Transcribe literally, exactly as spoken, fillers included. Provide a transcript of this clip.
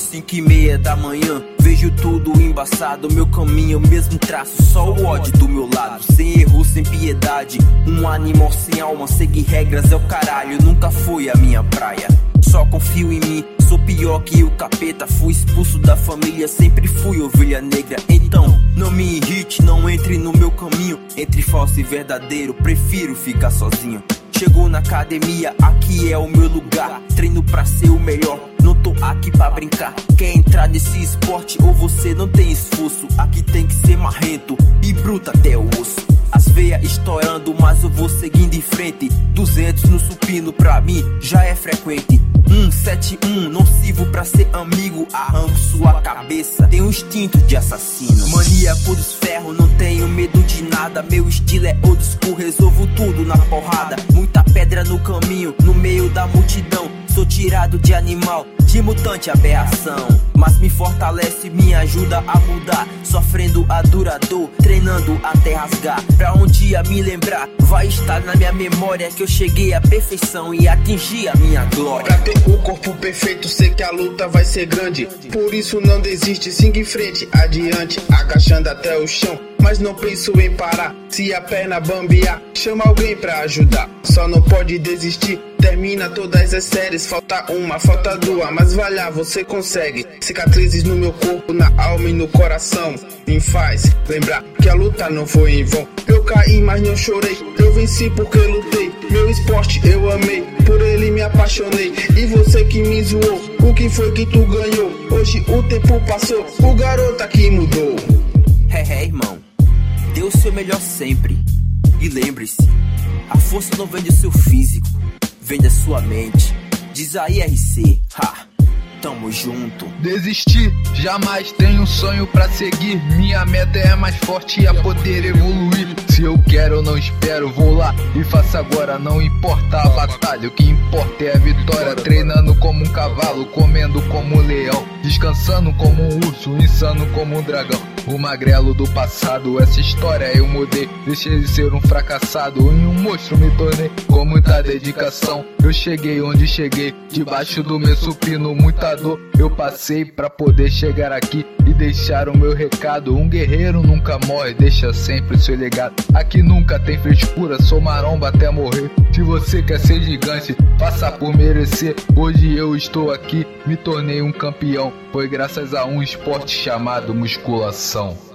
cinco e meia da manhã, vejo tudo embaçado, meu caminho, mesmo traço, só o ódio do meu lado. Sem erro, sem piedade, um animal sem alma, seguir regras é o caralho, nunca foi a minha praia. Só confio em mim, sou pior que o capeta, fui expulso da família, sempre fui ovelha negra. Então, não me irrite, não entre no meu caminho, entre falso e verdadeiro, prefiro ficar sozinho. Chegou na academia, aqui é o meu lugar, treino pra ser o melhor, não tô aqui pra brincar. Quer entrar nesse esporte ou você não tem esforço, aqui tem que ser marrento e bruto até o osso. As veias estourando, mas eu vou seguindo em frente, duzentos no supino pra mim já é frequente. um sete um, não sirvo pra ser amigo, arranco sua cabeça, tenho um instinto de assassino. Maníaco dos ferros, não tenho medo de nada, meu estilo é old school, resolvo tudo na porrada. Muita pedra no caminho, no meio da multidão, sou tirado de animal, de mutante aberração, mas me fortalece, me ajuda a mudar, sofrendo a dura dor, treinando até rasgar. Pra um dia me lembrar, vai estar na minha memória que eu cheguei à perfeição e atingi a minha glória. Pra ter o corpo perfeito, sei que a luta vai ser grande, por isso não desiste, siga em frente, adiante, agachando até o chão, mas não penso em parar. Se a perna bambear, chama alguém pra ajudar, só não pode desistir. Termina todas as séries, falta uma, falta duas, mas vai lá, você consegue. Cicatrizes no meu corpo, na alma e no coração, me faz lembrar que a luta não foi em vão. Eu caí, mas não chorei, eu venci porque lutei. Meu esporte eu amei, por ele me apaixonei. E você que me zoou, o que foi que tu ganhou? Hoje o tempo passou, o garoto aqui mudou. É, é, irmão, dê o seu melhor sempre. E lembre-se, a força não vem do seu físico, vem da sua mente. Diz aí, R C, ha, tamo junto. Desistir, jamais tenho um sonho pra seguir, minha meta é mais forte e a poder evoluir. Se eu quero eu não espero, vou lá e faço agora, não importa a batalha, o que importa é a vitória. Treinando como um cavalo, comendo como um leão, descansando como um urso, insano como um dragão. O magrelo do passado, essa história eu mudei, deixei de ser um fracassado, em um monstro me tornei. Com muita dedicação eu cheguei onde cheguei, debaixo do meu supino muita dor eu passei pra poder chegar aqui e deixar o meu recado. Um guerreiro nunca morre, deixa sempre o seu legado. Aqui nunca tem frescura, sou maromba até morrer. Se você quer ser gigante, faça por merecer. Hoje eu estou aqui, me tornei um campeão, foi graças a um esporte chamado musculação.